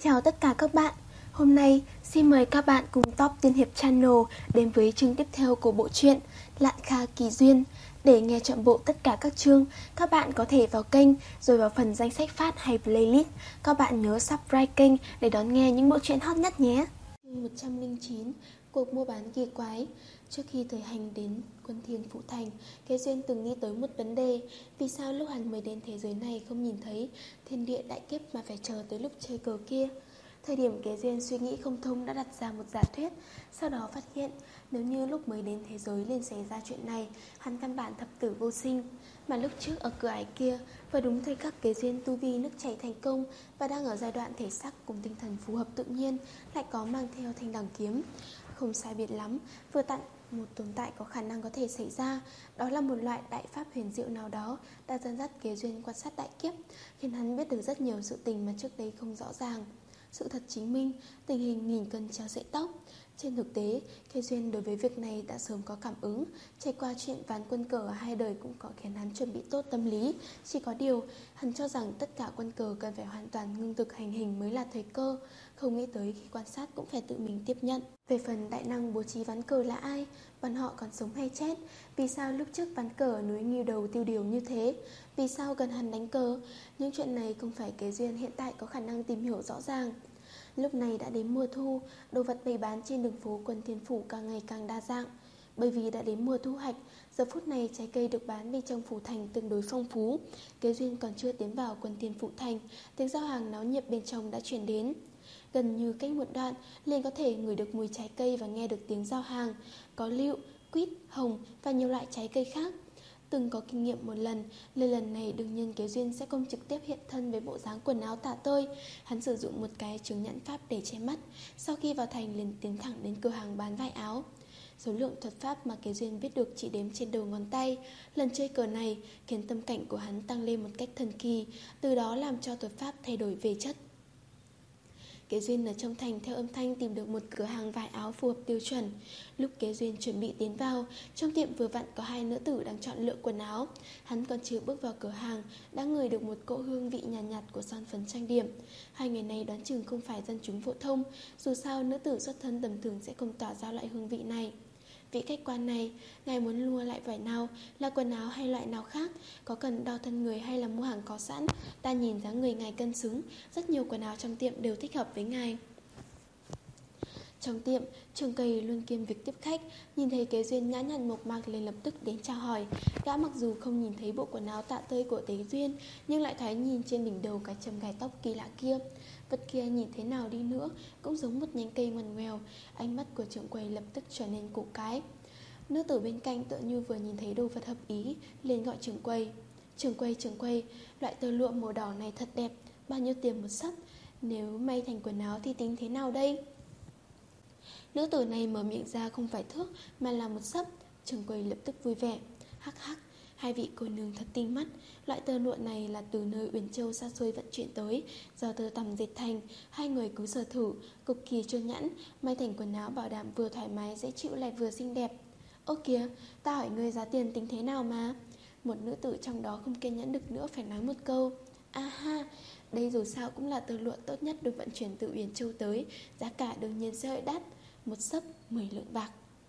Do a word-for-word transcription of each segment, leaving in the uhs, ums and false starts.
Chào tất cả các bạn. Hôm nay xin mời các bạn cùng Top Tiên Hiệp Channel đến với chương tiếp theo của bộ truyện Lạn Kha Kỳ Duyên. Để nghe trọn bộ tất cả các chương, các bạn có thể vào kênh rồi vào phần danh sách phát hay playlist. Các bạn nhớ subscribe kênh để đón nghe những bộ truyện hot nhất nhé. Chương một trăm lẻ chín, cuộc mua bán kỳ quái. Trước khi thời hành đến Quân Thiên Phụ Thành, Kế Duyên từng nghĩ tới một vấn đề: vì sao lúc hắn mới đến thế giới này không nhìn thấy thiên địa đại kiếp mà phải chờ tới lúc chơi cờ kia? Thời điểm Kế Duyên suy nghĩ không thông đã đặt ra một giả thuyết. Sau đó phát hiện nếu như lúc mới đến thế giới liền xảy ra chuyện này, hắn căn bản thập tử vô sinh. Mà lúc trước ở cửa ải kia, vừa đúng thời khắc Kế Duyên tu vi nước chảy thành công và đang ở giai đoạn thể xác cùng tinh thần phù hợp tự nhiên, lại có mang theo thanh đằng kiếm. Không sai biệt lắm, vừa tặng một tồn tại có khả năng có thể xảy ra. Đó là một loại đại pháp huyền diệu nào đó đã dẫn dắt Kế Duyên quan sát đại kiếp, khiến hắn biết được rất nhiều sự tình mà trước đây không rõ ràng. Sự thật chứng minh tình hình nghìn cân treo sợi tóc. Trên thực tế, Kế Duyên đối với việc này đã sớm có cảm ứng. Trải qua chuyện ván quân cờ ở hai đời cũng có khiến hắn chuẩn bị tốt tâm lý. Chỉ có điều, hắn cho rằng tất cả quân cờ cần phải hoàn toàn ngưng thực hành hình mới là thời cơ. Không nghĩ tới khi quan sát cũng phải tự mình tiếp nhận. Về phần đại năng bố trí ván cờ là ai, bọn họ còn sống hay chết? Vì sao lúc trước ván cờ ở núi Ngưu Đầu tiêu điều như thế? Vì sao cần hắn đánh cờ? Những chuyện này không phải Kế Duyên hiện tại có khả năng tìm hiểu rõ ràng. Lúc này đã đến mùa thu, đồ vật bày bán trên đường phố Quân Thiên Phủ càng ngày càng đa dạng. Bởi vì đã đến mùa thu hoạch, giờ phút này trái cây được bán bên trong phủ thành tương đối phong phú. Kế Duyên còn chưa tiến vào Quân Thiên Phủ thành, tiếng giao hàng náo nhiệt bên trong đã chuyển đến. Gần như cách một đoạn, liền có thể ngửi được mùi trái cây và nghe được tiếng giao hàng. Có lựu, quýt, hồng và nhiều loại trái cây khác. Từng có kinh nghiệm một lần, lần lần này đương nhiên Kế Duyên sẽ không trực tiếp hiện thân với bộ dáng quần áo tả tơi. Hắn sử dụng một cái chứng nhãn pháp để che mắt. Sau khi vào thành liền tiến thẳng đến cửa hàng bán vải áo. Số lượng thuật pháp mà Kế Duyên biết được chỉ đếm trên đầu ngón tay. Lần chơi cờ này khiến tâm cảnh của hắn tăng lên một cách thần kỳ, từ đó làm cho thuật pháp thay đổi về chất. Kế Duyên ở trong thành theo âm thanh tìm được một cửa hàng vải áo phù hợp tiêu chuẩn. Lúc Kế Duyên chuẩn bị tiến vào, trong tiệm vừa vặn có hai nữ tử đang chọn lựa quần áo. Hắn còn chưa bước vào cửa hàng đã ngửi được một cỗ hương vị nhàn nhạt, nhạt của son phấn trang điểm. Hai người này đoán chừng không phải dân chúng phổ thông, dù sao nữ tử xuất thân tầm thường sẽ không tỏa ra loại hương vị này. Vị khách quan này, ngài muốn mua lại vải nào, là quần áo hay loại nào khác? Có cần đo thân người hay là mua hàng có sẵn? Ta nhìn dáng người ngài cân xứng, rất nhiều quần áo trong tiệm đều thích hợp với ngài. Trong tiệm, Trường Cây luôn kiêm việc tiếp khách, nhìn thấy Kế Duyên nhã nhặn mộc mạc liền lập tức đến chào hỏi. Gã mặc dù không nhìn thấy bộ quần áo tạ tơi của Kế Duyên, nhưng lại thấy nhìn trên đỉnh đầu cái châm gai tóc kỳ lạ kia. Vật kia nhìn thế nào đi nữa cũng giống một nhánh cây ngoằn ngoèo. Ánh mắt của trưởng quầy lập tức trở nên cổ quái. Nữ tử bên cạnh tựa như vừa nhìn thấy đồ vật hợp ý, liền gọi trưởng quầy. Trưởng quầy, trưởng quầy, loại tơ lụa màu đỏ này thật đẹp, bao nhiêu tiền một sấp? Nếu may thành quần áo thì tính thế nào đây? Nữ tử này mở miệng ra không phải thước mà là một sấp. Trưởng quầy lập tức vui vẻ. Hắc hắc, hai vị cô nương thật tinh mắt. Loại tơ lụa này là từ nơi Uyển Châu xa xôi vận chuyển tới, do tơ tằm dệt thành. Hai người cứ sờ thử, cực kỳ trơn nhẵn, may thành quần áo bảo đảm vừa thoải mái dễ chịu lại vừa xinh đẹp. Ô kìa, ta hỏi ngươi giá tiền tính thế nào mà? Một nữ tử trong đó không kiên nhẫn được nữa phải nói một câu. A ha, đây dù sao cũng là tơ lụa tốt nhất được vận chuyển từ Uyển Châu tới, giá cả đương nhiên sẽ hơi đắt. Một sấp mười lượng bạc.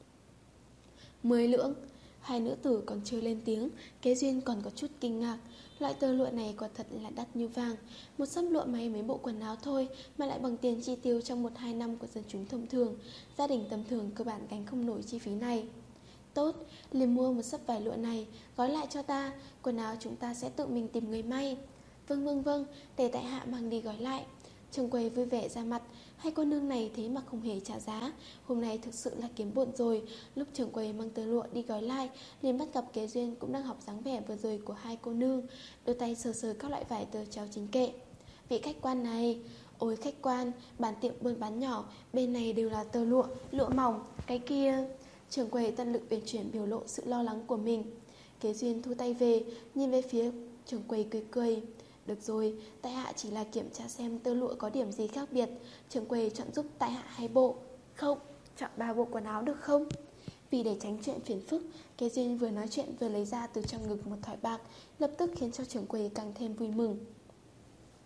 Mười lượng? Hai nữ tử còn chưa lên tiếng, Kế Duyên còn có chút kinh ngạc. Loại tơ lụa này quả thật là đắt như vàng. Một sấp lụa may mấy bộ quần áo thôi mà lại bằng tiền chi tiêu trong một hai năm của dân chúng thông thường. Gia đình tầm thường cơ bản gánh không nổi chi phí này. Tốt, liền mua một sấp vải lụa này, gói lại cho ta, quần áo chúng ta sẽ tự mình tìm người may. Vâng vâng vâng, để tại hạ mang đi gói lại. Trường quầy vui vẻ ra mặt. Hai cô nương này thế mà không hề trả giá. Hôm nay thực sự là kiếm bộn rồi. Lúc trường quầy mang tơ lụa đi gói lại, liền bắt gặp Kế Duyên cũng đang học dáng vẻ vừa rồi của hai cô nương, đôi tay sờ sờ các loại vải tờ chéo chính kệ. Vị khách quan này, ôi khách quan, bản tiệm buôn bán nhỏ, bên này đều là tơ lụa, lụa mỏng, cái kia. Trường quầy tận lực uyển chuyển biểu lộ sự lo lắng của mình. Kế Duyên thu tay về, nhìn về phía trường quầy cười cười. Được rồi, tại hạ chỉ là kiểm tra xem tơ lụa có điểm gì khác biệt. Trưởng quầy chọn giúp tại hạ hai bộ. Không, chọn ba bộ quần áo được không? Vì để tránh chuyện phiền phức, Kế Duyên vừa nói chuyện vừa lấy ra từ trong ngực một thỏi bạc, lập tức khiến cho trưởng quầy càng thêm vui mừng.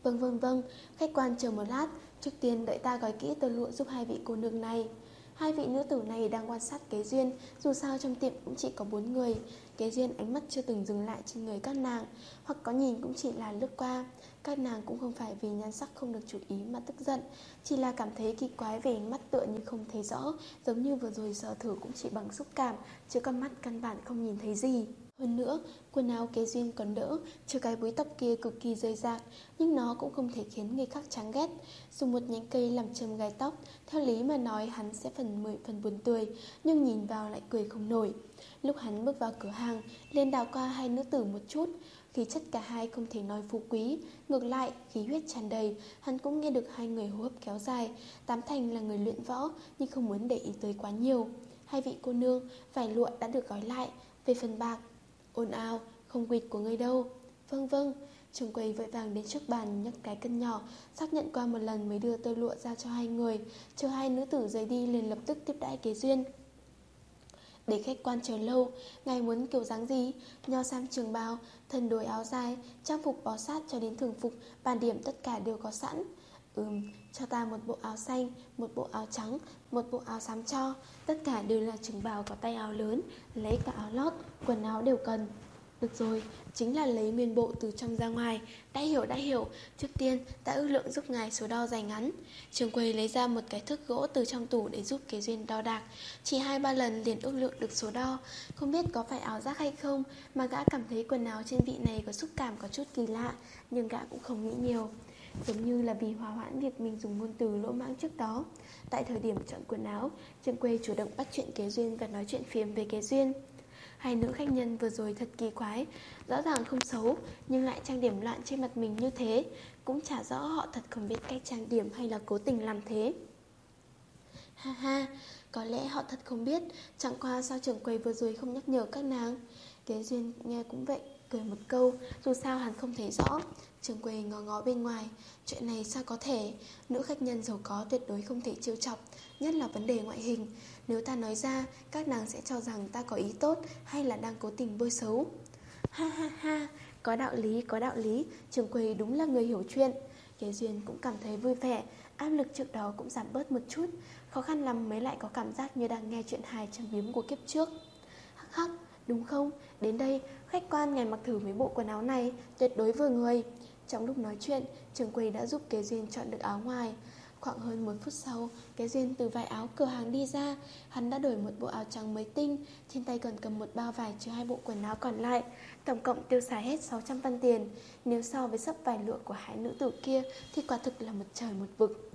Vâng vâng vâng, khách quan chờ một lát, trước tiên đợi ta gói kỹ tơ lụa giúp hai vị cô nương này. Hai vị nữ tử này đang quan sát Kế Duyên, dù sao trong tiệm cũng chỉ có bốn người. Kế Duyên ánh mắt chưa từng dừng lại trên người các nàng, hoặc có nhìn cũng chỉ là lướt qua. Các nàng cũng không phải vì nhan sắc không được chú ý mà tức giận, chỉ là cảm thấy kỳ quái về ánh mắt tựa như không thấy rõ, giống như vừa rồi sờ thử cũng chỉ bằng xúc cảm, chứ con mắt căn bản không nhìn thấy gì. Hơn nữa, quần áo Kế Duyên còn đỡ, trừ cái búi tóc kia cực kỳ rời rạc, nhưng nó cũng không thể khiến người khác chán ghét. Dùng một nhánh cây làm châm gai tóc, theo lý mà nói hắn sẽ phần mười phần buồn tươi, nhưng nhìn vào lại cười không nổi. Lúc hắn bước vào cửa hàng, liền đảo qua hai nữ tử một chút, khí chất cả hai không thể nói phú quý, ngược lại khí huyết tràn đầy. Hắn cũng nghe được hai người hô hấp kéo dài, tám thành là người luyện võ, nhưng không muốn để ý tới quá nhiều. Hai vị cô nương, vải lụa đã được gói lại, về phần bạc ồn ào, không quỵt của người đâu. Vâng vâng. Trường quầy vội vàng đến trước bàn nhấc cái cân nhỏ, xác nhận qua một lần mới đưa tơ lụa ra cho hai người. Chờ hai nữ tử rời đi liền lập tức tiếp đãi Kế Duyên. Để khách quan chờ lâu, ngài muốn kiểu dáng gì? Nho sam trường bào, thân đồi áo dài, trang phục bó sát cho đến thường phục, bàn điểm tất cả đều có sẵn. Ừm, cho ta một bộ áo xanh, một bộ áo trắng, một bộ áo xám cho. Tất cả đều là trường bào có tay áo lớn, lấy cả áo lót, quần áo đều cần. Được rồi, chính là lấy nguyên bộ từ trong ra ngoài. Đã hiểu, đã hiểu. Trước tiên, ta ước lượng giúp ngài số đo dài ngắn. Trường quầy lấy ra một cái thước gỗ từ trong tủ để giúp Kế Duyên đo đạc. Chỉ hai ba lần liền ước lượng được số đo. Không biết có phải áo giác hay không, mà gã cảm thấy quần áo trên vị này có xúc cảm có chút kỳ lạ, nhưng gã cũng không nghĩ nhiều. Giống như là vì hòa hoãn việc mình dùng ngôn từ lỗ mãng trước đó. Tại thời điểm chọn quần áo, trường quầy chủ động bắt chuyện Kế Duyên và nói chuyện phiếm về Kế Duyên. Hai nữ khách nhân vừa rồi thật kỳ quái, rõ ràng không xấu, nhưng lại trang điểm loạn trên mặt mình như thế. Cũng chả rõ họ thật không biết cách trang điểm hay là cố tình làm thế. Ha ha, có lẽ họ thật không biết, chẳng qua sao trưởng quầy vừa rồi không nhắc nhở các nàng. Kế Duyên nghe cũng vậy, cười một câu, dù sao hắn không thấy rõ. Trưởng quầy ngó ngó bên ngoài, chuyện này sao có thể, nữ khách nhân giàu có tuyệt đối không thể trêu chọc, nhất là vấn đề ngoại hình. Nếu ta nói ra, các nàng sẽ cho rằng ta có ý tốt hay là đang cố tình bôi xấu. Ha ha ha, có đạo lý, có đạo lý, trưởng quầy đúng là người hiểu chuyện. Kế Duyên cũng cảm thấy vui vẻ, áp lực trước đó cũng giảm bớt một chút. Khó khăn lắm mới lại có cảm giác như đang nghe chuyện hài trong biếm của kiếp trước. Hắc hắc, đúng không? Đến đây, khách quan ngài mặc thử mấy bộ quần áo này, tuyệt đối vừa người. Trong lúc nói chuyện, trưởng quầy đã giúp Kế Duyên chọn được áo ngoài. Khoảng hơn một phút sau, Kế Duyên từ vải áo cửa hàng đi ra. Hắn đã đổi một bộ áo trắng mới tinh, trên tay còn cầm một bao vải chứa hai bộ quần áo còn lại. Tổng cộng tiêu xài hết sáu trăm văn tiền. Nếu so với sấp vải lụa của hai nữ tử kia thì quả thực là một trời một vực.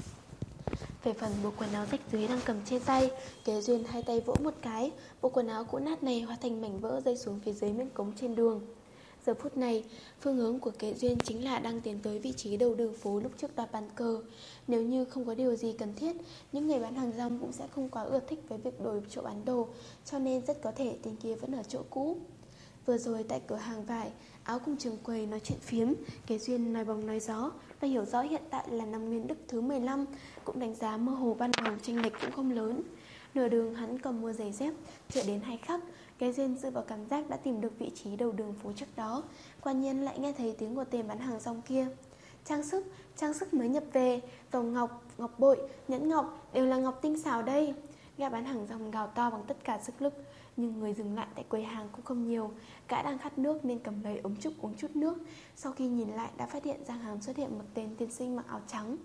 Về phần bộ quần áo rách dưới đang cầm trên tay, Kế Duyên hai tay vỗ một cái, bộ quần áo cũ nát này hóa thành mảnh vỡ rơi xuống phía dưới miếng cống trên đường. Giờ phút này, phương hướng của Kế Duyên chính là đang tiến tới vị trí đầu đường phố lúc trước đoạt bàn cờ. Nếu như không có điều gì cần thiết, những người bán hàng rong cũng sẽ không quá ưa thích với việc đổi chỗ bán đồ, cho nên rất có thể tên kia vẫn ở chỗ cũ. Vừa rồi tại cửa hàng vải, áo cùng trường quầy nói chuyện phiếm, Kế Duyên nói bóng nói gió và hiểu rõ hiện tại là năm Nguyên Đức thứ mười lăm, cũng đánh giá mơ hồ ban đầu chênh lệch cũng không lớn. Nửa đường hắn còn mua giày dép, chưa đến hai khắc, Kế Duyên dựa vào cảm giác đã tìm được vị trí đầu đường phố trước đó. Quả nhiên lại nghe thấy tiếng của tên bán hàng rong kia. Trang sức, trang sức mới nhập về, vòng ngọc, ngọc bội, nhẫn ngọc đều là ngọc tinh xảo đây. Gã bán hàng rong gào to bằng tất cả sức lực, nhưng người dừng lại tại quầy hàng cũng không nhiều. Gã đang khát nước nên cầm lấy ống trúc uống chút nước. Sau khi nhìn lại đã phát hiện gian hàng xuất hiện một tên tiên sinh mặc áo trắng.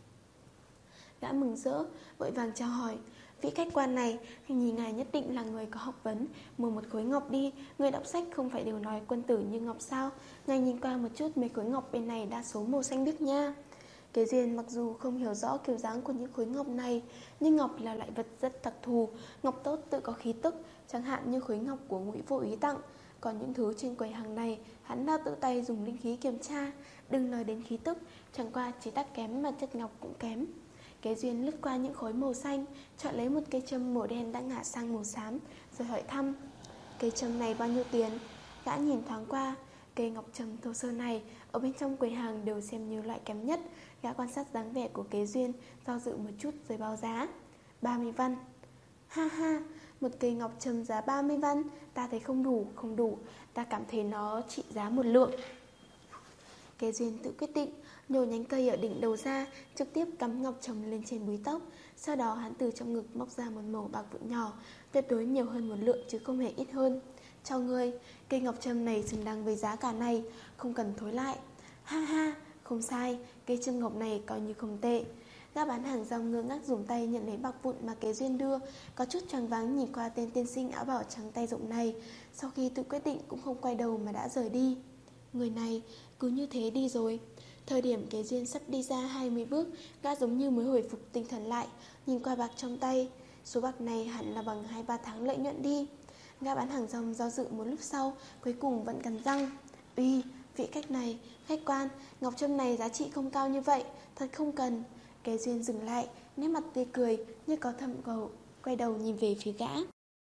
Gã mừng rỡ, vội vàng chào hỏi. Vị khách quan này, hình như ngài nhất định là người có học vấn, mua một khối ngọc đi. Người đọc sách không phải đều nói quân tử như ngọc sao? Ngài nhìn qua một chút mấy khối ngọc bên này đa số màu xanh biếc nha. Kế Duyên mặc dù không hiểu rõ kiểu dáng của những khối ngọc này, nhưng ngọc là loại vật rất đặc thù, ngọc tốt tự có khí tức, chẳng hạn như khối ngọc của Ngụy Vô Ý tặng. Còn những thứ trên quầy hàng này, hắn đã tự tay dùng linh khí kiểm tra. Đừng nói đến khí tức, chẳng qua chỉ tác kém mà chất ngọc cũng kém. Kế Duyên lướt qua những khối màu xanh, chọn lấy một cây châm màu đen đã ngả sang màu xám, rồi hỏi thăm. Cây châm này bao nhiêu tiền? Gã nhìn thoáng qua, cây ngọc trầm thô sơ này ở bên trong quầy hàng đều xem như loại kém nhất. Gã quan sát dáng vẻ của Kế Duyên, do dự một chút rồi báo giá. ba mươi văn. Ha ha, một cây ngọc trầm giá ba mươi văn, ta thấy không đủ, không đủ, ta cảm thấy nó trị giá một lượng. Kế Duyên tự quyết định, nhổ nhánh cây ở đỉnh đầu ra, trực tiếp cắm ngọc trồng lên trên búi tóc. Sau đó hắn từ trong ngực móc ra một mẩu bạc vụn nhỏ, tuyệt đối nhiều hơn một lượng chứ không hề ít hơn. Cho ngươi, cây ngọc trâm này xứng đáng với giá cả này, không cần thối lại. Ha ha, không sai, cây châm ngọc này coi như không tệ. Gã bán hàng rong ngơ ngác dùng tay nhận lấy bạc vụn mà Kế Duyên đưa, có chút choáng váng nhìn qua tên tiên sinh áo bảo trắng tay rộng này. Sau khi tự quyết định cũng không quay đầu mà đã rời đi. Người này cứ như thế đi rồi. Thời điểm Kế Duyên sắp đi ra hai mươi bước, gã giống như mới hồi phục tinh thần lại, nhìn qua bạc trong tay. Số bạc này hẳn là bằng hai ba tháng lợi nhuận đi. Gã bán hàng rong do dự một lúc sau, cuối cùng vẫn cắn răng. Uy, vị khách này, khách quan, ngọc trâm này giá trị không cao như vậy, thật không cần. Kế Duyên dừng lại, nét mặt tươi cười như có thâm cầu, quay đầu nhìn về phía gã.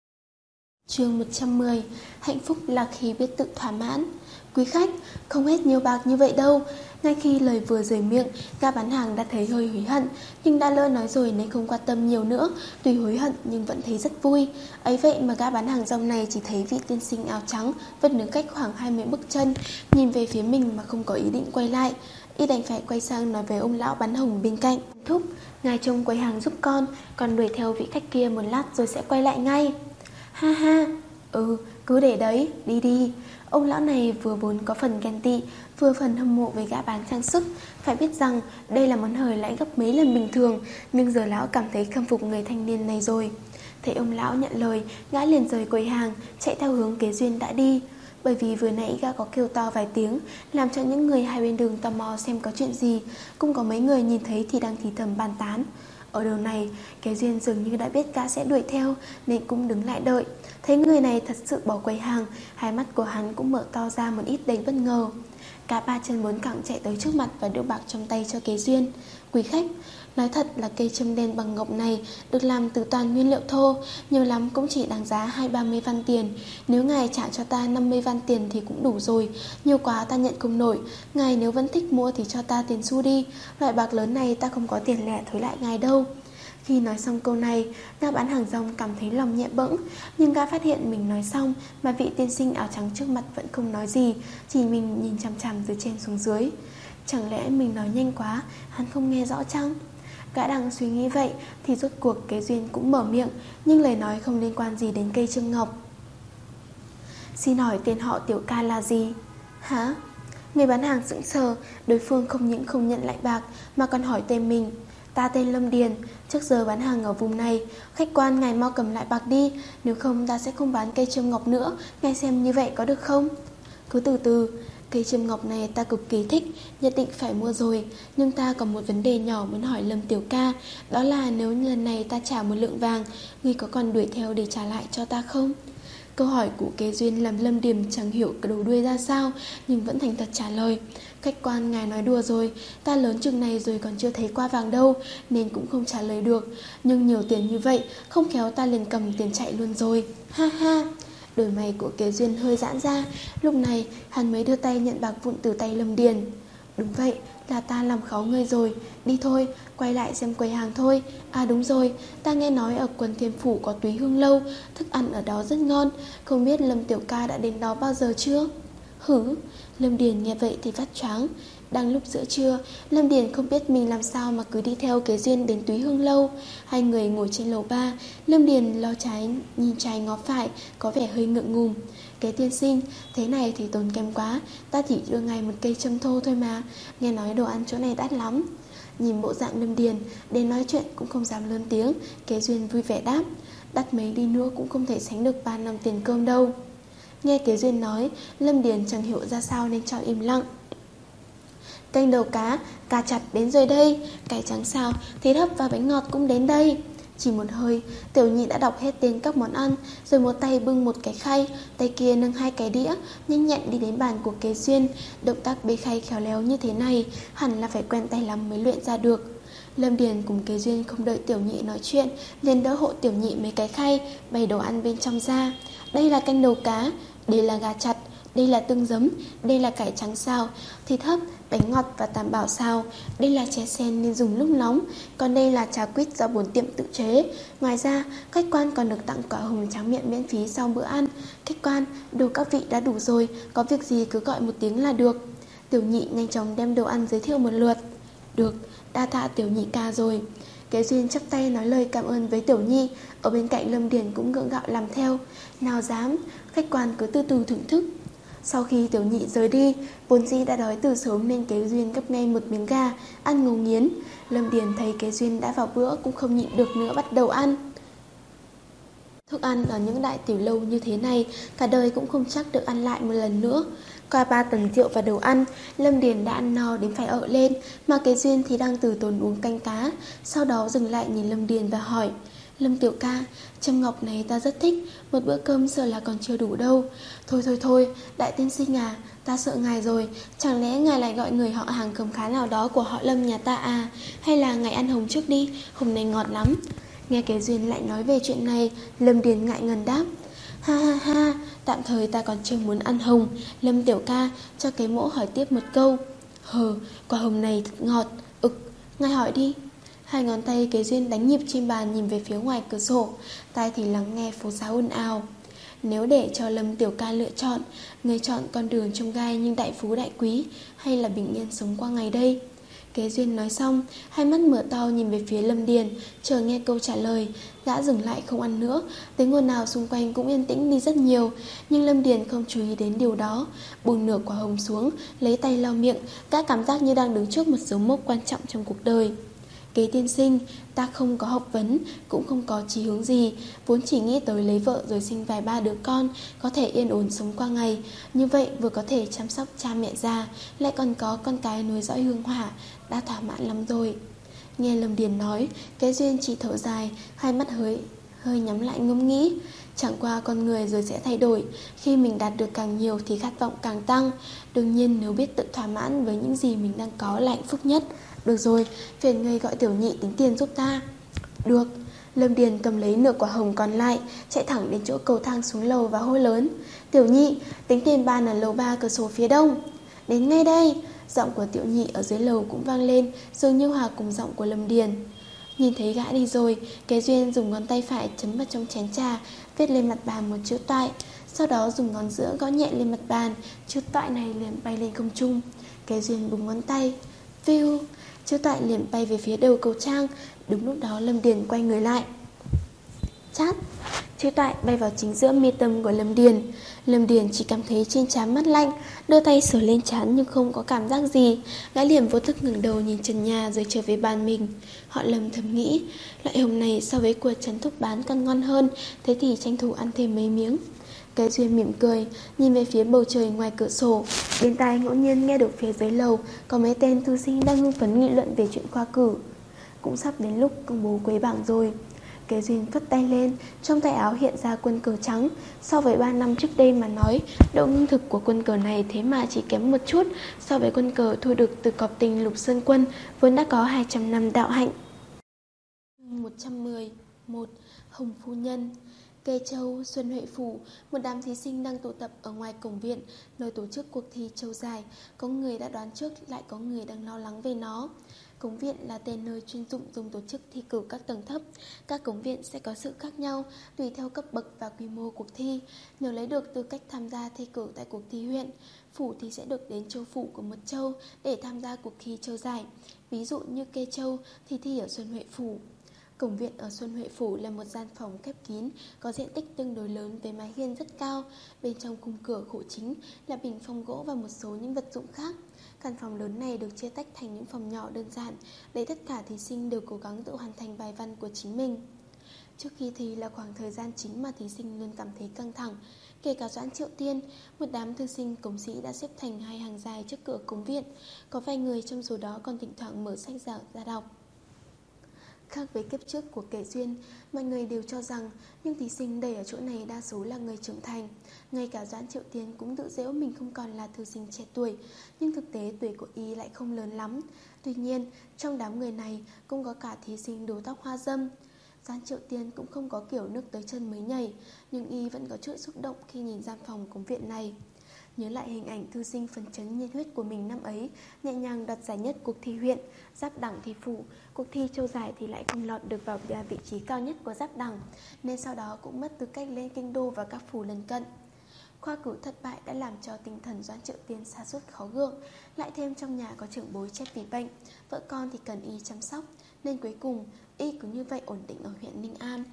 Chương một trăm mười. Hạnh phúc là khi biết tự thỏa mãn. Quý khách, không hết nhiều bạc như vậy đâu. Ngay khi lời vừa rời miệng, gã bán hàng đã thấy hơi hối hận, nhưng đã lỡ nói rồi nên không quan tâm nhiều nữa. Tuy hối hận nhưng vẫn thấy rất vui. Ấy vậy mà gã bán hàng rong này chỉ thấy vị tiên sinh áo trắng vẫn đứng cách khoảng hai mươi bước chân, nhìn về phía mình mà không có ý định quay lại. Y đành phải quay sang nói với ông lão bán hồng bên cạnh. Thúc, ngài trông quầy hàng giúp con, còn đuổi theo vị khách kia một lát rồi sẽ quay lại ngay. Ha ha, ừ, cứ để đấy, đi đi. Ông lão này vừa vốn có phần ghen tị, vừa phần hâm mộ với gã bán trang sức. Phải biết rằng đây là món hời lãi gấp mấy lần bình thường, nhưng giờ lão cảm thấy khâm phục người thanh niên này rồi. Thấy ông lão nhận lời, gã liền rời quầy hàng, chạy theo hướng Kế Duyên đã đi. Bởi vì vừa nãy gã có kêu to vài tiếng, làm cho những người hai bên đường tò mò xem có chuyện gì. Cũng có mấy người nhìn thấy thì đang thì thầm bàn tán. Ở đầu này, Kế Duyên dường như đã biết gã sẽ đuổi theo nên cũng đứng lại đợi. Thấy người này thật sự bỏ quầy hàng, hai mắt của hắn cũng mở to ra một ít đầy bất ngờ. Cả ba chân bốn cẳng chạy tới trước mặt và đưa bạc trong tay cho Kế Duyên. Quý khách, nói thật là cây châm đen bằng ngọc này được làm từ toàn nguyên liệu thô, nhiều lắm cũng chỉ đáng giá hai ba mươi văn tiền. Nếu ngài trả cho ta năm mươi văn tiền thì cũng đủ rồi, nhiều quá ta nhận không nổi. Ngài nếu vẫn thích mua thì cho ta tiền xu đi, loại bạc lớn này ta không có tiền lẻ thối lại ngài đâu. Khi nói xong câu này, gã bán hàng rong cảm thấy lòng nhẹ bẫng, nhưng gã phát hiện mình nói xong mà vị tiên sinh áo trắng trước mặt vẫn không nói gì, chỉ mình nhìn chằm chằm từ trên xuống dưới. Chẳng lẽ mình nói nhanh quá, hắn không nghe rõ chăng? Gã đang suy nghĩ vậy thì rốt cuộc Kế Duyên cũng mở miệng, nhưng lời nói không liên quan gì đến cây châm ngọc. Xin hỏi tên họ Tiểu ca là gì? Hả? Người bán hàng sững sờ, đối phương không những không nhận lại bạc mà còn hỏi tên mình. Ta tên Lâm Điền, trước giờ bán hàng ở vùng này. Khách quan ngài mau cầm lại bạc đi, nếu không ta sẽ không bán cây châm ngọc nữa. Ngài xem như vậy có được không? Cứ từ từ, cây châm ngọc này ta cực kỳ thích, nhất định phải mua rồi. Nhưng ta còn một vấn đề nhỏ muốn hỏi Lâm tiểu ca, đó là nếu lần này ta trả một lượng vàng, ngươi có còn đuổi theo để trả lại cho ta không? Câu hỏi của Kế Duyên làm Lâm Điềm chẳng hiểu cái đầu đuôi ra sao, nhưng vẫn thành thật trả lời. Khách quan ngài nói đùa rồi, ta lớn chừng này rồi còn chưa thấy qua vàng đâu, nên cũng không trả lời được. Nhưng nhiều tiền như vậy, không khéo ta liền cầm tiền chạy luôn rồi. Ha ha. Đôi mày của Kế Duyên hơi giãn ra. Lúc này hắn mới đưa tay nhận bạc vụn từ tay Lâm Điền. Đúng vậy, là ta làm kháu ngươi rồi. Đi thôi, quay lại xem quầy hàng thôi. À đúng rồi, ta nghe nói ở Quần Thiên Phủ có Túy Hương Lâu, thức ăn ở đó rất ngon. Không biết Lâm tiểu ca đã đến đó bao giờ chưa? Hử? Lâm Điền nghe vậy thì phát choáng. Đang lúc giữa trưa, Lâm Điền không biết mình làm sao mà cứ đi theo Kế Duyên đến Túy Hương Lâu. Hai người ngồi trên lầu ba, Lâm Điền lo trái nhìn trái ngó phải, có vẻ hơi ngượng ngùng. Kế tiên sinh, thế này thì tốn kém quá, ta chỉ đưa ngài một cây châm thô thôi mà. Nghe nói đồ ăn chỗ này đắt lắm. Nhìn bộ dạng Lâm Điền, đến nói chuyện cũng không dám lớn tiếng, Kế Duyên vui vẻ đáp. Đắt mấy đi nữa cũng không thể sánh được ba năm tiền cơm đâu. Nghe Kế Duyên nói, Lâm Điền chẳng hiểu ra sao nên cho im lặng. Canh đầu cá, cá chặt đến rồi đây, cải trắng xào, thịt hấp và bánh ngọt cũng đến đây. Chỉ một hơi, Tiểu Nhị đã đọc hết tên các món ăn, rồi một tay bưng một cái khay, tay kia nâng hai cái đĩa, nhanh nhẹn đi đến bàn của Kế Duyên. Động tác bê khay khéo léo như thế này, hẳn là phải quen tay lắm mới luyện ra được. Lâm Điền cùng Kế Duyên không đợi Tiểu Nhị nói chuyện, liền đỡ hộ Tiểu Nhị mấy cái khay, bày đồ ăn bên trong ra. Đây là canh đầu cá, đây là gà chặt, đây là tương giấm, đây là cải trắng xào, thịt hấp, bánh ngọt và tam bảo xào. Đây là chè sen nên dùng lúc nóng, còn đây là trà quýt do bổn tiệm tự chế. Ngoài ra, khách quan còn được tặng quả hồng tráng miệng miễn phí sau bữa ăn. Khách quan, đồ các vị đã đủ rồi, có việc gì cứ gọi một tiếng là được. Tiểu Nhị nhanh chóng đem đồ ăn giới thiệu một lượt. Được, đa tạ Tiểu Nhị ca rồi. Kế Duyên chắp tay nói lời cảm ơn với Tiểu Nhi. Ở bên cạnh Lâm Điền cũng gượng gạo làm theo. Nào dám, khách quan cứ từ từ thưởng thức. Sau khi Tiểu Nhị rời đi, vốn dĩ đã đói từ sớm nên Kế Duyên gấp ngay một miếng gà, ăn ngấu nghiến. Lâm Điền thấy Kế Duyên đã vào bữa cũng không nhịn được nữa bắt đầu ăn. Thức ăn ở những đại tiểu lâu như thế này, cả đời cũng không chắc được ăn lại một lần nữa. Qua ba tuần rượu và đồ ăn, Lâm Điền đã ăn no đến phải ợ lên, mà Kế Duyên thì đang từ tốn uống canh cá. Sau đó dừng lại nhìn Lâm Điền và hỏi: Lâm tiểu ca, châm ngọc này ta rất thích, một bữa cơm sợ là còn chưa đủ đâu. Thôi thôi thôi, đại tiên sinh à, ta sợ ngài rồi. Chẳng lẽ ngài lại gọi người họ hàng khấm khá nào đó của họ Lâm nhà ta à? Hay là ngài ăn hồng trước đi, hôm nay ngọt lắm. Nghe Kế Duyên lại nói về chuyện này, Lâm Điền ngại ngần đáp: Ha ha ha, tạm thời ta còn chưa muốn ăn hồng. Lâm tiểu ca, cho cái mỗ hỏi tiếp một câu. Hờ, quả hồng này thật ngọt. Ực, ngài hỏi đi. Hai ngón tay Kế Duyên đánh nhịp trên bàn nhìn về phía ngoài cửa sổ, tai thì lắng nghe phố xá ồn ào. Nếu để cho Lâm tiểu ca lựa chọn, người chọn con đường trong gai nhưng đại phú đại quý, hay là bình yên sống qua ngày đây? Kế Duyên nói xong, hai mắt mở to nhìn về phía Lâm Điền, chờ nghe câu trả lời. Gã dừng lại không ăn nữa, tiếng ồn nào xung quanh cũng yên tĩnh đi rất nhiều. Nhưng Lâm Điền không chú ý đến điều đó. Buông nửa quả hồng xuống, lấy tay lau miệng. Gã cảm giác như đang đứng trước một dấu mốc quan trọng trong cuộc đời. Kế tiên sinh, ta không có học vấn, cũng không có chí hướng gì, vốn chỉ nghĩ tới lấy vợ rồi sinh vài ba đứa con, có thể yên ổn sống qua ngày. Như vậy vừa có thể chăm sóc cha mẹ già, lại còn có con cái nối dõi hương hỏa, đã thỏa mãn lắm rồi. Nghe Lâm Điền nói, Kế Duyên chỉ thở dài, hai mắt hơi hơi nhắm lại ngẫm nghĩ. Chẳng qua con người rồi sẽ thay đổi, khi mình đạt được càng nhiều thì khát vọng càng tăng. Đương nhiên nếu biết tự thỏa mãn với những gì mình đang có là hạnh phúc nhất. Được rồi, phiền người gọi Tiểu Nhị tính tiền giúp ta. Được. Lâm Điền cầm lấy nửa quả hồng còn lại, chạy thẳng đến chỗ cầu thang xuống lầu và hô lớn: Tiểu Nhị, tính tiền bàn ở lầu ba cửa sổ phía đông. Đến ngay đây. Giọng của Tiểu Nhị ở dưới lầu cũng vang lên, dường như hòa cùng giọng của Lâm Điền. Nhìn thấy gã đi rồi, Kế Duyên dùng ngón tay phải chấm vào trong chén trà, viết lên mặt bàn một chữ toại. Sau đó dùng ngón giữa gõ nhẹ lên mặt bàn, chữ toại này liền bay lên không trung. Kế Duyên búng ngón tay, phiu, chữ toại liền bay về phía đầu cầu thang. Đúng lúc đó Lâm Điền quay người lại, chát, chữ toại bay vào chính giữa mi tâm của Lâm Điền. Lâm Điền chỉ cảm thấy trên trán mát lạnh, đưa tay sờ lên trán nhưng không có cảm giác gì. Gã liền vô thức ngẩng đầu nhìn trần nhà rồi trở về bàn mình. Họ Lâm thầm nghĩ, loại hồng này so với của Trấn Thúc bán còn ngon hơn, thế thì tranh thủ ăn thêm mấy miếng. Kế Duyên mỉm cười, nhìn về phía bầu trời ngoài cửa sổ. Bên tai ngẫu nhiên nghe được phía dưới lầu có mấy tên thư sinh đang hưng phấn nghị luận về chuyện khoa cử. Cũng sắp đến lúc công bố quế bảng rồi. Kế Duyên phất tay lên, trong tay áo hiện ra quân cờ trắng. So với ba năm trước đây mà nói, độ ngưng thực của quân cờ này thế mà chỉ kém một chút so với quân cờ thu được từ cọp tình Lục Sơn Quân, vốn đã có hai trăm năm đạo hạnh. một trăm mười. một. Hồng Phu Nhân. Kê Châu, Xuân Huệ Phủ, một đám thí sinh đang tụ tập ở ngoài cổng viện, nơi tổ chức cuộc thi châu giải. Có người đã đoán trước, lại có người đang lo lắng về nó. Cổng viện là tên nơi chuyên dụng dùng tổ chức thi cử các tầng thấp. Các cổng viện sẽ có sự khác nhau tùy theo cấp bậc và quy mô cuộc thi. Nếu lấy được tư cách tham gia thi cử tại cuộc thi huyện, phủ thì sẽ được đến châu phủ của một châu để tham gia cuộc thi châu giải. Ví dụ như Kê Châu thì thi ở Xuân Huệ Phủ. Cổng viện ở Xuân Huệ Phủ là một gian phòng khép kín, có diện tích tương đối lớn với mái hiên rất cao. Bên trong khung cửa gỗ chính là bình phong gỗ và một số những vật dụng khác. Căn phòng lớn này được chia tách thành những phòng nhỏ đơn giản, để tất cả thí sinh đều cố gắng tự hoàn thành bài văn của chính mình. Trước khi thi là khoảng thời gian chính mà thí sinh luôn cảm thấy căng thẳng. Kể cả Doãn Triệu Tiên, một đám thư sinh cống sĩ đã xếp thành hai hàng dài trước cửa cổng viện. Có vài người trong số đó còn thỉnh thoảng mở sách giảng ra đọc. Khác với kiếp trước của Kế Duyên, mọi người đều cho rằng những thí sinh đầy ở chỗ này đa số là người trưởng thành. Ngay cả Doãn Triệu Tiên cũng tự giễu mình không còn là thư sinh trẻ tuổi, nhưng thực tế tuổi của y lại không lớn lắm. Tuy nhiên, trong đám người này cũng có cả thí sinh đuôi tóc hoa dâm. Doãn Triệu Tiên cũng không có kiểu nước tới chân mới nhảy, nhưng y vẫn có chút xúc động khi nhìn gian phòng cổng viện này. Nhớ lại hình ảnh thư sinh phấn chấn nhiệt huyết của mình năm ấy, nhẹ nhàng đoạt giải nhất cuộc thi huyện, giáp đẳng thi phủ, cuộc thi châu giải thì lại không lọt được vào vị trí cao nhất của giáp đẳng, nên sau đó cũng mất tư cách lên kinh đô và các phủ lân cận. Khoa cử thất bại đã làm cho tinh thần Doãn Triệu Tiên sa sút khó gượng. Lại thêm trong nhà có trưởng bối chết vì bệnh, vợ con thì cần y chăm sóc, nên cuối cùng y cứ như vậy ổn định ở huyện Ninh An.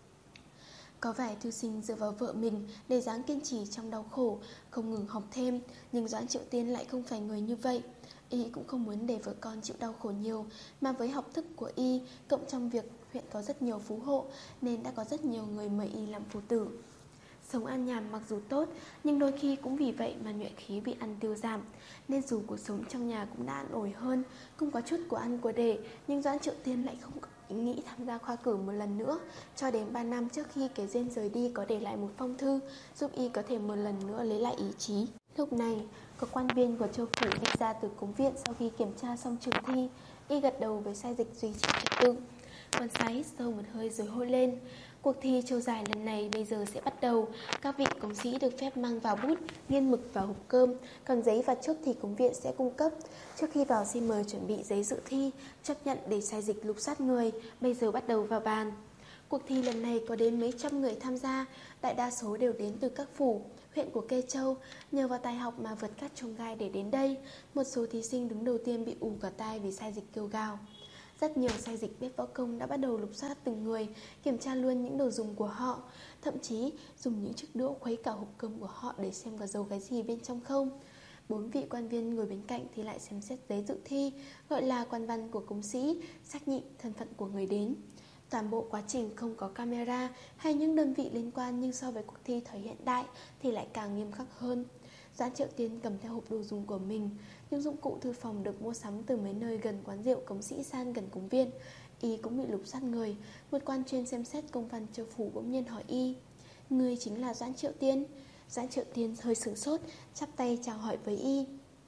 Có vài thư sinh dựa vào vợ mình để dáng kiên trì trong đau khổ, không ngừng học thêm. Nhưng Doãn Triệu Tiên lại không phải người như vậy. Y cũng không muốn để vợ con chịu đau khổ nhiều, mà với học thức của y, cộng trong việc huyện có rất nhiều phú hộ, nên đã có rất nhiều người mời y làm phu tử. Sống an nhàn mặc dù tốt, nhưng đôi khi cũng vì vậy mà nhuệ khí bị ăn tiêu giảm. Nên dù cuộc sống trong nhà cũng đã an ổn hơn, cũng có chút của ăn của để, nhưng Doãn Triệu Tiên lại không có ý nghĩ tham gia khoa cử một lần nữa. Cho đến ba năm trước khi Kế Duyên rời đi có để lại một phong thư, giúp y có thể một lần nữa lấy lại ý chí. Lúc này, có quan viên của Châu Phủ đi ra từ cống viện sau khi kiểm tra xong trường thi. Y gật đầu với sai dịch duy trì trật tự. Quan sai hít sâu một hơi rồi hô lên: cuộc thi trâu giải lần này bây giờ sẽ bắt đầu. Các vị công sĩ được phép mang vào bút, nghiên mực và hộp cơm, còn giấy và chốt thì cống viện sẽ cung cấp. Trước khi vào xin mời chuẩn bị giấy dự thi, chấp nhận để sai dịch lục soát người. Bây giờ bắt đầu vào bàn. Cuộc thi lần này có đến mấy trăm người tham gia, đại đa số đều đến từ các phủ, huyện của Kê Châu, nhờ vào tài học mà vượt các chông gai để đến đây. Một số thí sinh đứng đầu tiên bị ù cả tai vì sai dịch kêu gào. Rất nhiều sai dịch biết võ công đã bắt đầu lục soát từng người, kiểm tra luôn những đồ dùng của họ, thậm chí dùng những chiếc đũa khuấy cả hộp cơm của họ để xem có giấu cái gì bên trong không. Bốn vị quan viên ngồi bên cạnh thì lại xem xét giấy dự thi, gọi là quan văn của công sĩ, xác nhận thân phận của người đến. Toàn bộ quá trình không có camera hay những đơn vị liên quan, nhưng so với cuộc thi thời hiện đại thì lại càng nghiêm khắc hơn. Doãn Triệu Tiên cầm theo hộp đồ dùng của mình, những dụng cụ thư phòng được mua sắm từ mấy nơi gần quán rượu Cống Sĩ San gần cống viên. Y cũng bị lục soát người. Một quan chuyên xem xét công văn Châu Phủ bỗng nhiên hỏi y: người chính là Doãn Triệu Tiên? Doãn Triệu Tiên hơi sửng sốt, chắp tay chào hỏi với y.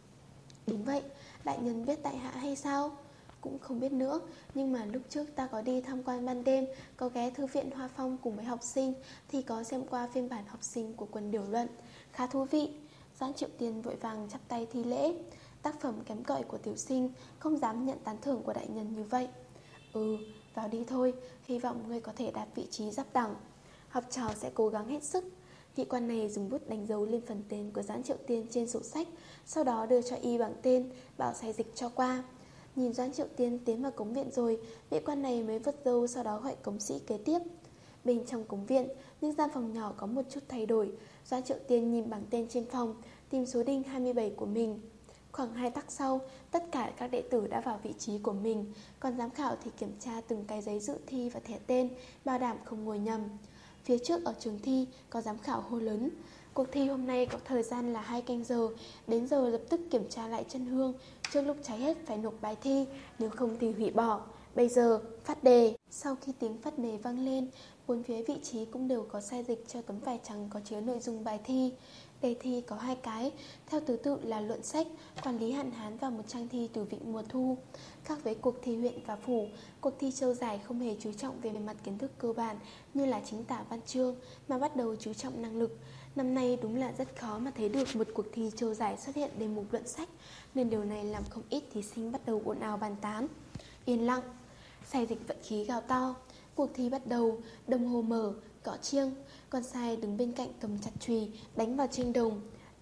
Đúng vậy, đại nhân biết tại hạ hay sao? Cũng không biết nữa, nhưng mà lúc trước ta có đi tham quan ban đêm, có ghé thư viện Hoa Phong cùng với học sinh, thì có xem qua phiên bản học sinh của Quân Điều Luận, khá thú vị. Doãn Triệu Tiên vội vàng chắp tay thi lễ. Tác phẩm kém cỏi của tiểu sinh, không dám nhận tán thưởng của đại nhân như vậy. Ừ, vào đi thôi, hy vọng ngươi có thể đạt vị trí giáp đẳng. Học trò sẽ cố gắng hết sức. Vị quan này dùng bút đánh dấu lên phần tên của Doãn Triệu Tiên trên sổ sách, sau đó đưa cho y bằng tên, bảo sai dịch cho qua. Nhìn Doãn Triệu Tiên tiến vào cống viện rồi, vị quan này mới vứt râu, sau đó gọi cống sĩ kế tiếp. Bên trong cống viện, những gian phòng nhỏ có một chút thay đổi. Doãn Triệu Tiên nhìn bảng tên trên phòng, tìm số đinh hai mươi bảy của mình. Khoảng hai tắc sau, tất cả các đệ tử đã vào vị trí của mình, còn giám khảo thì kiểm tra từng cái giấy dự thi và thẻ tên, bảo đảm không ngồi nhầm. Phía trước ở trường thi có giám khảo hô lớn: cuộc thi hôm nay có thời gian là hai canh giờ, đến giờ lập tức kiểm tra lại chân hương, trước lúc cháy hết phải nộp bài thi, nếu không thì hủy bỏ. Bây giờ phát đề. Sau khi tiếng phát đề vang lên, bốn phía vị trí cũng đều có sai dịch cho tấm vải trắng có chứa nội dung bài thi. Đề thi có hai cái, theo thứ tự là luận sách, quản lý hạn hán và một trang thi từ vịnh mùa thu. Khác với cuộc thi huyện và phủ, cuộc thi châu giải không hề chú trọng về mặt kiến thức cơ bản như là chính tả văn chương, mà bắt đầu chú trọng năng lực. Năm nay đúng là rất khó mà thấy được một cuộc thi châu giải xuất hiện đề mục luận sách, nên điều này làm không ít thí sinh bắt đầu ồn ào bàn tán. Yên lặng. Sai dịch vận khí gào to. Cuộc thi bắt đầu, đồng hồ mở, gõ chiêng. Con sai đứng bên cạnh cầm chặt chùy đánh vào chiêng đồng.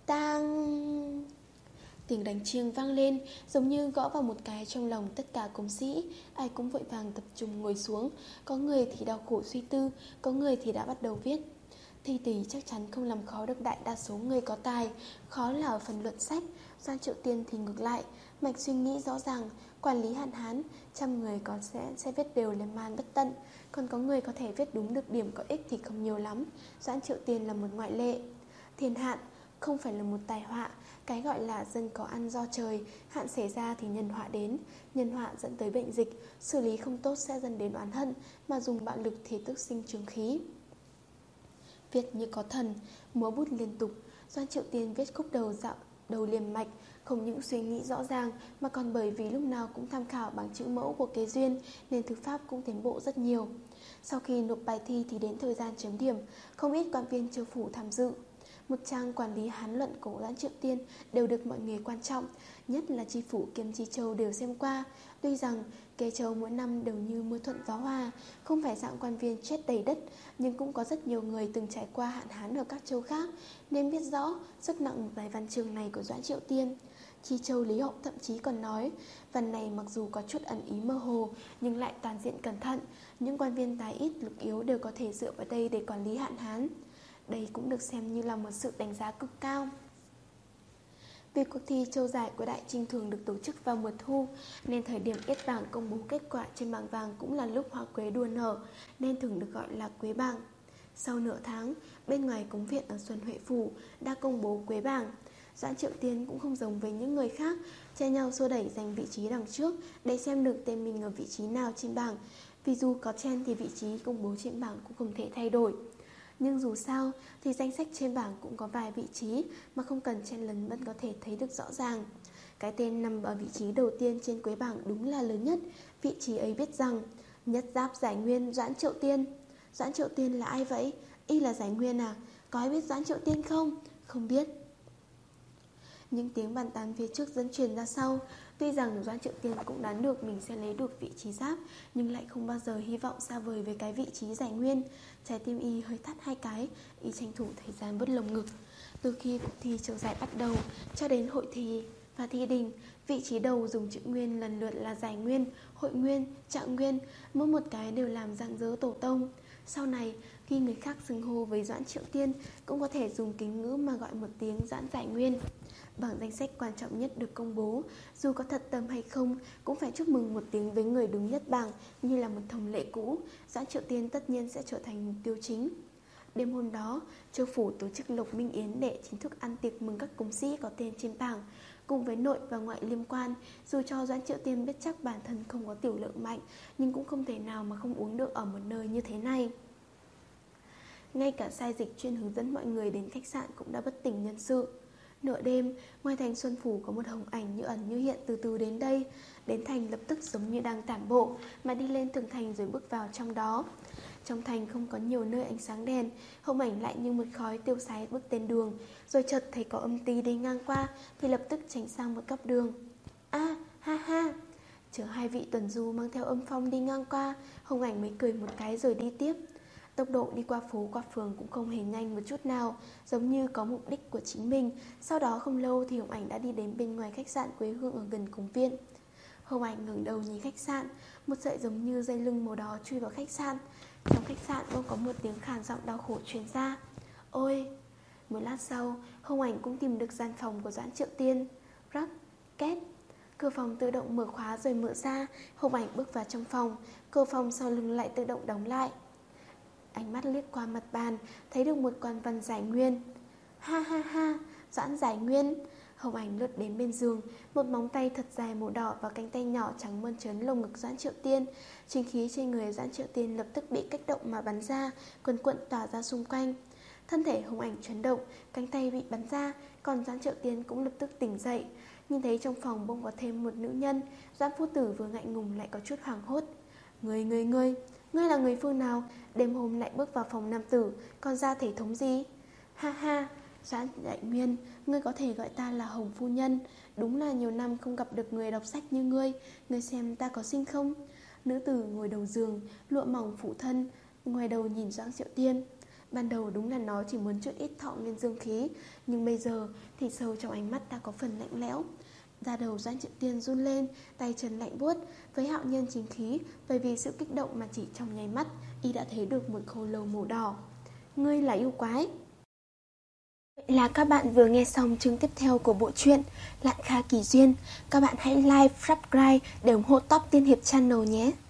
Tang! Tiếng đánh chiêng vang lên, giống như gõ vào một cái trong lòng tất cả công sĩ. Ai cũng vội vàng tập trung ngồi xuống. Có người thì đau khổ suy tư, có người thì đã bắt đầu viết. Thi tỷ chắc chắn không làm khó được đại đa số người có tài, khó là ở phần luận sách. Doãn Triệu Tiên thì ngược lại, mạch suy nghĩ rõ ràng, quản lý hạn hán, trăm người có sẽ, sẽ viết đều lên man bất tận, còn có người có thể viết đúng được điểm có ích thì không nhiều lắm. Doãn Triệu Tiên là một ngoại lệ. Thiên hạn không phải là một tai họa, cái gọi là dân có ăn do trời, hạn xảy ra thì nhân họa đến, nhân họa dẫn tới bệnh dịch, xử lý không tốt sẽ dẫn đến oán hận, mà dùng bạo lực thì tức sinh trường khí. Viết như có thần, múa bút liên tục. Doãn Triệu Tiên viết khúc đầu dạo đầu liềm mạch, không những suy nghĩ rõ ràng mà còn bởi vì lúc nào cũng tham khảo bằng chữ mẫu của Kế Duyên nên thư pháp cũng tiến bộ rất nhiều. Sau khi nộp bài thi thì đến thời gian chấm điểm, không ít quan viên Châu Phủ tham dự. Một trang quản lý hán luận của Doãn Triệu Tiên đều được mọi người quan trọng, nhất là tri phủ kiêm tri châu đều xem qua. Tuy rằng Kê Châu mỗi năm đều như mưa thuận gió hòa, không phải dạng quan viên chết đầy đất, nhưng cũng có rất nhiều người từng trải qua hạn hán ở các châu khác, nên biết rõ sức nặng một bài văn chương này của Doãn Triệu Tiên. Chi Châu Lý Hậu thậm chí còn nói, văn này mặc dù có chút ẩn ý mơ hồ, nhưng lại toàn diện cẩn thận, những quan viên tài ít lực yếu đều có thể dựa vào đây để quản lý hạn hán. Đây cũng được xem như là một sự đánh giá cực cao. Vì cuộc thi châu giải của Đại Trinh thường được tổ chức vào mùa thu, nên thời điểm yết bảng công bố kết quả trên bảng vàng cũng là lúc hoa quế đua nở, nên thường được gọi là quế bảng. Sau nửa tháng, bên ngoài cống viện ở Xuân Huệ Phủ đã công bố quế bảng. Doãn Triệu Tiên cũng không giống với những người khác, che nhau xô đẩy giành vị trí đằng trước để xem được tên mình ở vị trí nào trên bảng. Vì dù có chen thì vị trí công bố trên bảng cũng không thể thay đổi. Nhưng dù sao thì danh sách trên bảng cũng có vài vị trí mà không cần chen lấn vẫn có thể thấy được rõ ràng. Cái tên nằm ở vị trí đầu tiên trên quế bảng đúng là lớn nhất. Vị trí ấy viết rằng Nhất Giáp Giải Nguyên Doãn Triệu Tiên. Doãn Triệu Tiên là ai vậy? Y là Giải Nguyên à? Có ai biết Doãn Triệu Tiên không? Không biết. Những tiếng bàn tán phía trước dẫn truyền ra sau. Tuy rằng Doãn Triệu Tiên cũng đoán được mình sẽ lấy được vị trí giáp, nhưng lại không bao giờ hy vọng xa vời với cái vị trí Giải Nguyên. Trái tim y hơi thắt hai cái, y tranh thủ thời gian vứt lồng ngực. Từ khi cuộc thi châu giải bắt đầu cho đến hội thi và thi đình, vị trí đầu dùng chữ Nguyên lần lượt là Giải Nguyên, Hội Nguyên, Trạng Nguyên, mỗi một cái đều làm rạng rỡ tổ tông. Sau này, khi người khác xưng hô với Doãn Triệu Tiên, cũng có thể dùng kính ngữ mà gọi một tiếng Doãn Giải Nguyên. Bảng danh sách quan trọng nhất được công bố, dù có thật tâm hay không, cũng phải chúc mừng một tiếng với người đứng nhất bảng như là một thông lệ cũ. Doãn Triệu Tiên tất nhiên sẽ trở thành mục tiêu chính. Đêm hôm đó, Châu Phủ tổ chức Lộc Minh Yến để chính thức ăn tiệc mừng các công sĩ có tên trên bảng. Cùng với nội và ngoại liên quan, dù cho Doãn Triệu Tiên biết chắc bản thân không có tiểu lượng mạnh, nhưng cũng không thể nào mà không uống được ở một nơi như thế này. Ngay cả sai dịch chuyên hướng dẫn mọi người đến khách sạn cũng đã bất tỉnh nhân sự. Nửa đêm, ngoài thành Xuân Phủ có một hồng ảnh như ẩn như hiện từ từ đến đây. Đến thành lập tức giống như đang tản bộ, mà đi lên tường thành rồi bước vào trong đó. Trong thành không có nhiều nơi ánh sáng đèn, hồng ảnh lại như một khói tiêu sái bước tên đường. Rồi chợt thấy có âm ty đi ngang qua, thì lập tức tránh sang một góc đường. A, à, ha ha. Chở hai vị tuần du mang theo âm phong đi ngang qua, hồng ảnh mới cười một cái rồi đi tiếp. Tốc độ đi qua phố qua phường cũng không hề nhanh một chút nào, giống như có mục đích của chính mình. Sau đó không lâu thì Hồng Ảnh đã đi đến bên ngoài khách sạn quê hương ở gần cổng viện. Hồng Ảnh ngẩng đầu nhìn khách sạn, một sợi giống như dây lưng màu đỏ chui vào khách sạn. Trong khách sạn bỗng có một tiếng khàn giọng đau khổ truyền ra. Ôi! Một lát sau, Hồng Ảnh cũng tìm được gian phòng của Doãn Triệu Tiên. Rắc, két. Cửa phòng tự động mở khóa rồi mở ra. Hồng Ảnh bước vào trong phòng, cửa phòng sau lưng lại tự động đóng lại. Ánh mắt liếc qua mặt bàn, thấy được một quan văn Giải Nguyên. Ha ha ha, Doãn Giải Nguyên. Hồng Ảnh lướt đến bên giường, một móng tay thật dài màu đỏ và cánh tay nhỏ trắng mơn trớn lồng ngực Doãn Triệu Tiên. Chính khí trên người Doãn Triệu Tiên lập tức bị kích động mà bắn ra, quần quận tỏa ra xung quanh. Thân thể Hồng Ảnh chấn động, cánh tay bị bắn ra, còn Doãn Triệu Tiên cũng lập tức tỉnh dậy. Nhìn thấy trong phòng bỗng có thêm một nữ nhân, Doãn phu tử vừa ngại ngùng lại có chút hoảng hốt. Ngươi, ngươi, ngươi, ngươi là người phương nào? Đêm hôm lại bước vào phòng nam tử, còn ra thể thống gì? Ha ha, Doãn Đại Nguyên, ngươi có thể gọi ta là Hồng phu nhân. Đúng là nhiều năm không gặp được người đọc sách như ngươi. Ngươi xem ta có xinh không? Nữ tử ngồi đầu giường, lụa mỏng phủ thân, ngoài đầu nhìn Doãn Triệu Tiên. Ban đầu đúng là nó chỉ muốn chút ít thọ nguyên dương khí, nhưng bây giờ thì sâu trong ánh mắt đã có phần lạnh lẽo. Da đầu Doãn Triệu Tiên run lên, tay chân lạnh buốt. Với hạo nhân chính khí, bởi vì sự kích động mà chỉ trong nháy mắt, y đã thấy được một khô lâu màu đỏ. Ngươi là yêu quái. Vậy là các bạn vừa nghe xong chương tiếp theo của bộ truyện Lạn Kha Kỳ Duyên. Các bạn hãy like, subscribe để ủng hộ Top Tiên Hiệp Channel nhé.